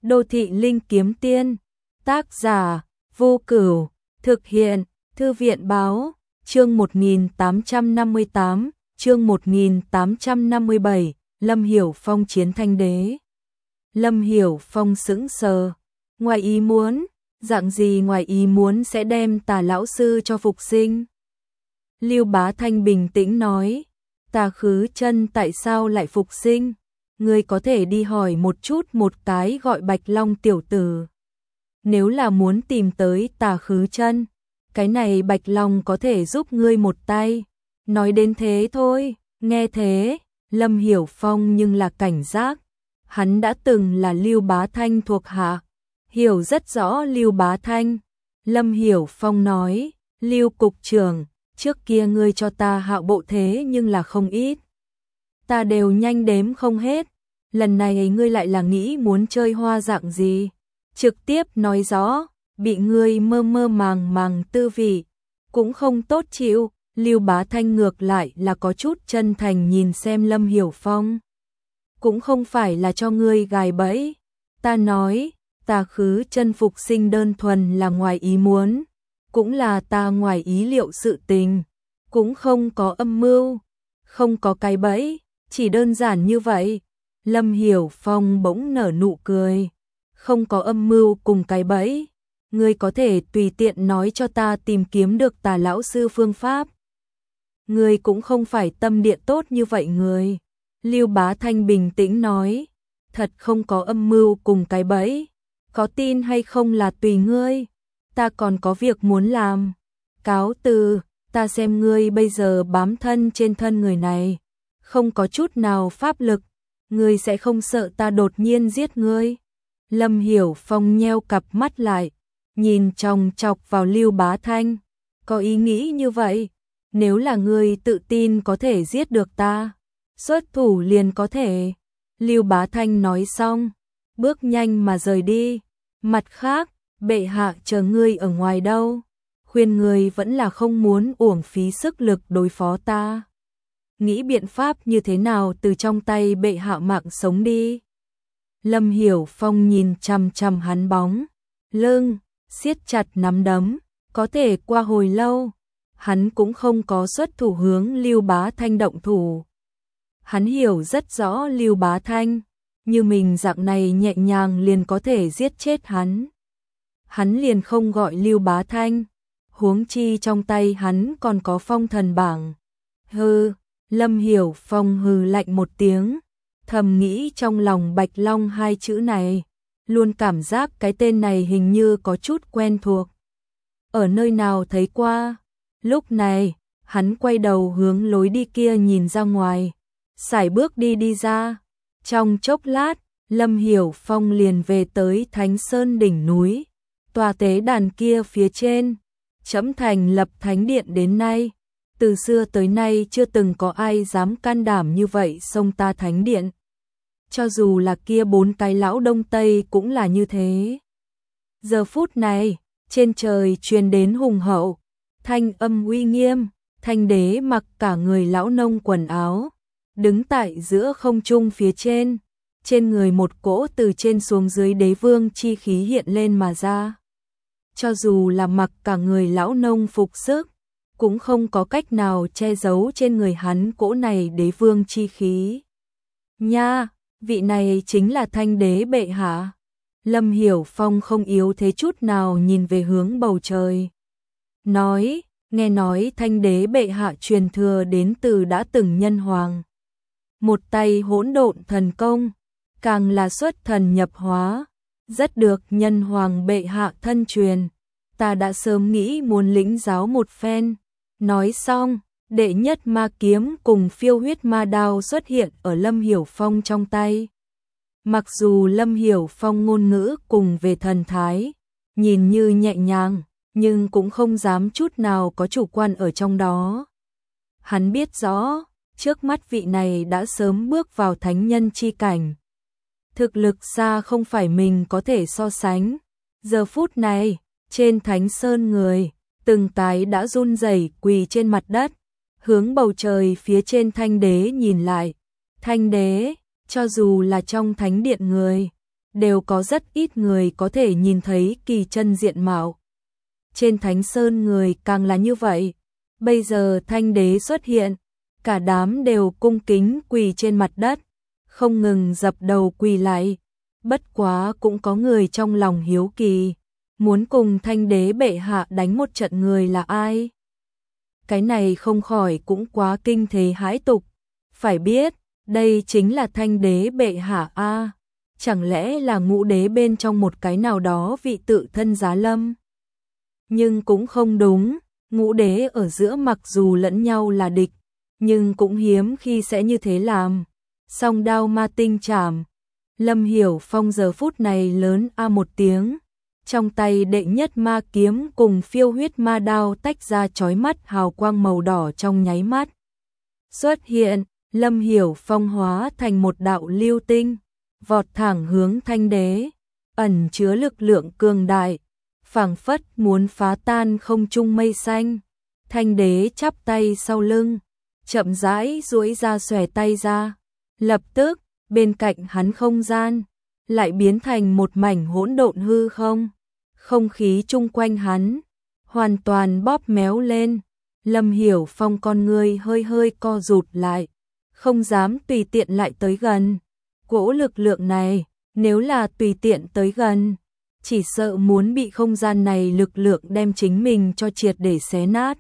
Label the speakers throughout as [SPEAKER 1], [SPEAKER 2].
[SPEAKER 1] Đô thị linh kiếm tiên, tác giả, Vô Cửu, thực hiện, Thư viện báo, chương 1858, chương 1857, Lâm Hiểu Phong chiến Thanh Đế. Lâm Hiểu Phong sững sờ, ngoài ý muốn, dạng gì ngoài ý muốn sẽ đem Tà lão sư cho phục sinh? Lưu Bá Thanh bình tĩnh nói, Tà Khứ Chân tại sao lại phục sinh? Ngươi có thể đi hỏi một chút một cái gọi Bạch Long tiểu tử. Nếu là muốn tìm tới Tà Khứ Chân, cái này Bạch Long có thể giúp ngươi một tay. Nói đến thế thôi, nghe thế, Lâm Hiểu Phong nhưng là cảnh giác. Hắn đã từng là Lưu Bá Thanh thuộc hạ, hiểu rất rõ Lưu Bá Thanh. Lâm Hiểu Phong nói, Lưu cục trưởng, trước kia ngươi cho ta hạo bộ thế nhưng là không ít. Ta đều nhanh đếm không hết, lần này ngươi lại là nghĩ muốn chơi hoa dạng gì? Trực tiếp nói rõ, bị ngươi mơ mơ màng màng tư vị, cũng không tốt chịu. Lưu Bá Thanh ngược lại là có chút chân thành nhìn xem Lâm Hiểu Phong. Cũng không phải là cho ngươi gài bẫy, ta nói, Tà Khứ Chân phục sinh đơn thuần là ngoài ý muốn, cũng là ta ngoài ý liệu sự tình, cũng không có âm mưu, không có cái bẫy, chỉ đơn giản như vậy. Lâm Hiểu Phong bỗng nở nụ cười, không có âm mưu cùng cái bẫy, ngươi có thể tùy tiện nói cho ta tìm kiếm được Tà lão sư phương pháp. Ngươi cũng không phải tâm địa tốt như vậy người. Lưu Bá Thanh bình tĩnh nói, thật không có âm mưu cùng cái bẫy, có tin hay không là tùy ngươi, ta còn có việc muốn làm. Cáo từ, ta xem ngươi bây giờ bám thân trên thân người này, không có chút nào pháp lực, ngươi sẽ không sợ ta đột nhiên giết ngươi. Lâm Hiểu Phong nheo cặp mắt lại, nhìn chòng chọc vào Lưu Bá Thanh, có ý nghĩ như vậy, nếu là ngươi tự tin có thể giết được ta, xuất thủ liền có thể. Lưu Bá Thanh nói xong, bước nhanh mà rời đi. Mặt khác, bệ hạ chờ ngươi ở ngoài đâu, khuyên ngươi vẫn là không muốn uổng phí sức lực đối phó ta. Nghĩ biện pháp như thế nào từ trong tay bệ hạ mạng sống đi. Lâm Hiểu Phong nhìn chằm chằm hắn bóng lưng, siết chặt nắm đấm, có thể qua hồi lâu, hắn cũng không có xuất thủ hướng Lưu Bá Thanh động thủ. Hắn hiểu rất rõ Lưu Bá Thanh, như mình dạng này nhẹ nhàng liền có thể giết chết hắn. Hắn liền không gọi Lưu Bá Thanh, huống chi trong tay hắn còn có phong thần bảng. Hừ, Lâm Hiểu Phong hừ lạnh một tiếng, thầm nghĩ trong lòng Bạch Long hai chữ này, luôn cảm giác cái tên này hình như có chút quen thuộc. Ở nơi nào thấy qua? Lúc này, hắn quay đầu hướng lối đi kia nhìn ra ngoài, sải bước đi ra. Trong chốc lát, Lâm Hiểu Phong liền về tới Thánh Sơn đỉnh núi, tòa tế đàn kia phía trên. Trẫm thành lập thánh điện đến nay, từ xưa tới nay chưa từng có ai dám can đảm như vậy xông ta thánh điện. Cho dù là kia 4 cái lão Đông Tây cũng là như thế. Giờ phút này, trên trời truyền đến hùng hậu thanh âm uy nghiêm, Thanh Đế mặc cả người lão nông quần áo, đứng tại giữa không trung phía trên người một cỗ từ trên xuống dưới đế vương chi khí hiện lên mà ra. Cho dù là mặc cả người lão nông phục sức, cũng không có cách nào che giấu trên người hắn cỗ này đế vương chi khí. Nha, vị này chính là Thanh Đế bệ hạ. Lâm Hiểu Phong không yếu thế chút nào nhìn về hướng bầu trời. Nói, nghe nói Thanh Đế bệ hạ truyền thừa đến từ đã từng nhân hoàng. Một tay hỗn độn thần công, càng là xuất thần nhập hóa, rất được nhân hoàng bệ hạ thân truyền. Ta đã sớm nghĩ muốn lĩnh giáo một phen. Nói xong, đệ nhất ma kiếm cùng phiêu huyết ma đao xuất hiện ở Lâm Hiểu Phong trong tay. Mặc dù Lâm Hiểu Phong ngôn ngữ cùng về thần thái, nhìn như nhẹ nhàng, nhưng cũng không dám chút nào có chủ quan ở trong đó. Hắn biết rõ, trước mắt vị này đã sớm bước vào thánh nhân chi cảnh. Thực lực xa không phải mình có thể so sánh. Giờ phút này, trên Thánh Sơn người, từng cái đã run rẩy quỳ trên mặt đất, hướng bầu trời phía trên Thanh Đế nhìn lại. Thanh Đế, cho dù là trong thánh điện người, đều có rất ít người có thể nhìn thấy kỳ chân diện mạo. Trên Thánh Sơn người càng là như vậy. Bây giờ Thanh Đế xuất hiện, cả đám đều cung kính quỳ trên mặt đất, không ngừng dập đầu quỳ lại. Bất quá cũng có người trong lòng hiếu kỳ, muốn cùng Thanh Đế bệ hạ đánh một trận người là ai? Cái này không khỏi cũng quá kinh thế hãi tục. Phải biết, đây chính là Thanh Đế bệ hạ a. Chẳng lẽ là Ngũ Đế bên trong một cái nào đó vị tự thân giá lâm? Nhưng cũng không đúng, Ngũ Đế ở giữa mặc dù lẫn nhau là địch, nhưng cũng hiếm khi sẽ như thế làm. Song đao ma tinh chảm, Lâm Hiểu Phong giờ phút này lớn a một tiếng, trong tay đệ nhất ma kiếm cùng phiêu huyết ma đao tách ra chói mắt hào quang màu đỏ trong nháy mắt. Xuất hiện, Lâm Hiểu Phong hóa thành một đạo lưu tinh, vọt thẳng hướng Thanh Đế, ẩn chứa lực lượng cường đại, phảng phất muốn phá tan không trung mây xanh. Thanh Đế chắp tay sau lưng, chậm rãi duỗi ra xòe tay ra, lập tức, bên cạnh hắn không gian lại biến thành một mảnh hỗn độn hư không. Không khí chung quanh hắn hoàn toàn bóp méo lên. Lâm Hiểu Phong con người hơi hơi co rụt lại, không dám tùy tiện lại tới gần. Cỗ lực lượng này, nếu là tùy tiện tới gần, chỉ sợ muốn bị không gian này lực lượng đem chính mình cho triệt để xé nát.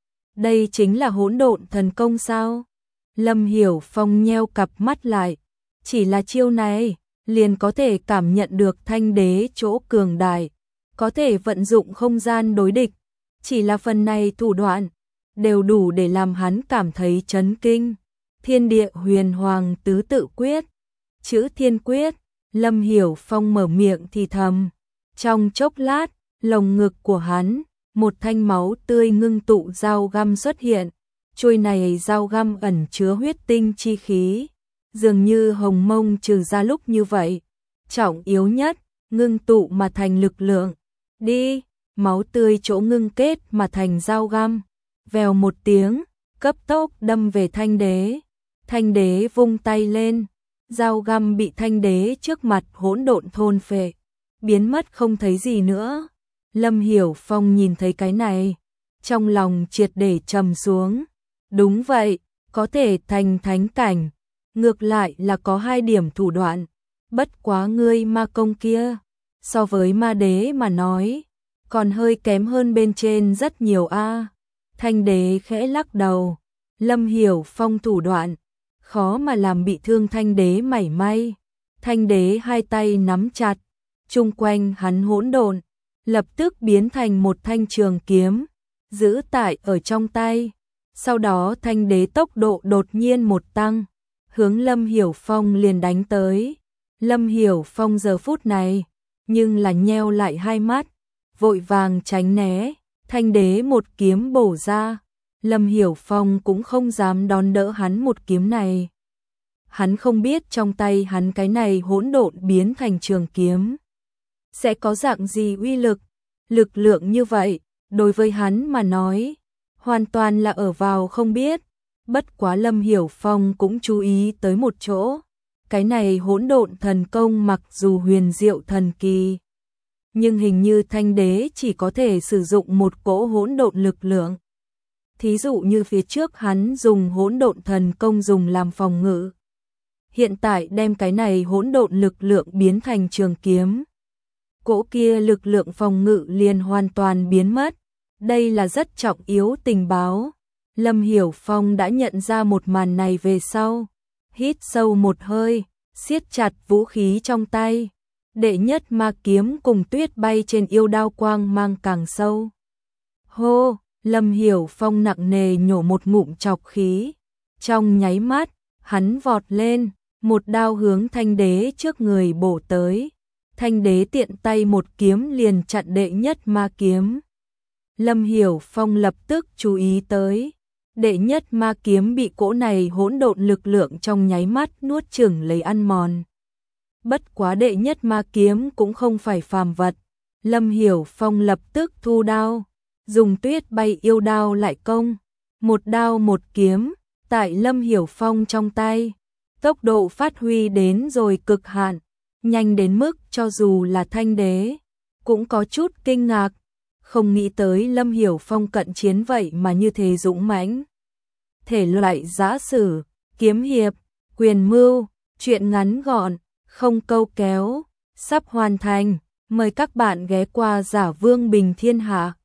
[SPEAKER 1] Đây chính là hỗn độn thần công sao? Lâm Hiểu Phong nheo cặp mắt lại, chỉ là chiêu này, liền có thể cảm nhận được Thanh Đế chỗ cường đại, có thể vận dụng không gian đối địch. Chỉ là phần này thủ đoạn, đều đủ để làm hắn cảm thấy chấn kinh. Thiên địa huyền hoàng tứ tự quyết, chữ thiên quyết, Lâm Hiểu Phong mở miệng thì thầm. Trong chốc lát, lồng ngực của hắn, một thanh máu tươi ngưng tụ dao găm xuất hiện. Chuôi này dao găm ẩn chứa huyết tinh chi khí, dường như hồng mông trừ ra lúc như vậy. Trọng yếu nhất, ngưng tụ mà thành lực lượng. Đi, máu tươi chỗ ngưng kết mà thành dao găm. Vèo một tiếng, cấp tốc đâm về Thanh Đế. Thanh Đế vung tay lên, dao găm bị Thanh Đế trước mặt hỗn độn thôn phệ, biến mất không thấy gì nữa. Lâm Hiểu Phong nhìn thấy cái này, trong lòng triệt để trầm xuống. Đúng vậy, có thể thành thánh cảnh, ngược lại là có hai điểm thủ đoạn. Bất quá ngươi ma công kia, so với ma đế mà nói, còn hơi kém hơn bên trên rất nhiều a. Thanh Đế khẽ lắc đầu, Lâm Hiểu Phong thủ đoạn, khó mà làm bị thương Thanh Đế mảy may. Thanh Đế hai tay nắm chặt, chung quanh hắn hỗn độn, lập tức biến thành một thanh trường kiếm, giữ tại ở trong tay. Sau đó Thanh Đế tốc độ đột nhiên một tăng, hướng Lâm Hiểu Phong liền đánh tới. Lâm Hiểu Phong giờ phút này, nhưng là nheo lại hai mắt, vội vàng tránh né. Thanh Đế một kiếm bổ ra, Lâm Hiểu Phong cũng không dám đón đỡ hắn một kiếm này. Hắn không biết trong tay hắn cái này hỗn độn biến thành trường kiếm sẽ có dạng gì uy lực. Lực lượng như vậy, đối với hắn mà nói, hoàn toàn là ở vào không biết. Bất quá Lâm Hiểu Phong cũng chú ý tới một chỗ. Cái này hỗn độn thần công mặc dù huyền diệu thần kỳ, nhưng hình như Thanh Đế chỉ có thể sử dụng một cỗ hỗn độn lực lượng. Thí dụ như phía trước hắn dùng hỗn độn thần công dùng làm phòng ngự. Hiện tại đem cái này hỗn độn lực lượng biến thành trường kiếm, cỗ kia lực lượng phòng ngự liền hoàn toàn biến mất. Đây là rất trọng yếu tình báo. Lâm Hiểu Phong đã nhận ra một màn này về sau, hít sâu một hơi, siết chặt vũ khí trong tay. Đệ nhất ma kiếm cùng tuyết bay trên yêu đao quang mang càng sâu. Hô, Lâm Hiểu Phong nặng nề nhổ một ngụm trọc khí. Trong nháy mắt, hắn vọt lên, một đao hướng Thanh Đế trước người bổ tới. Thanh Đế tiện tay một kiếm liền chặn đệ nhất ma kiếm. Lâm Hiểu Phong lập tức chú ý tới, đệ nhất ma kiếm bị cỗ này hỗn độn lực lượng trong nháy mắt nuốt chửng lấy ăn mòn. Bất quá đệ nhất ma kiếm cũng không phải phàm vật. Lâm Hiểu Phong lập tức thu đao, dùng tuyết bay yêu đao lại công. Một đao một kiếm, tại Lâm Hiểu Phong trong tay, tốc độ phát huy đến rồi cực hạn. nhanh đến mức cho dù là Thanh đế cũng có chút kinh ngạc, không nghĩ tới Lâm Hiểu Phong cận chiến vậy mà như thế dũng mãnh. Thể loại giã sử, kiếm hiệp, quyền mưu, truyện ngắn gọn, không câu kéo, sắp hoàn thành, mời các bạn ghé qua Giả Vương Bình Thiên Hạ.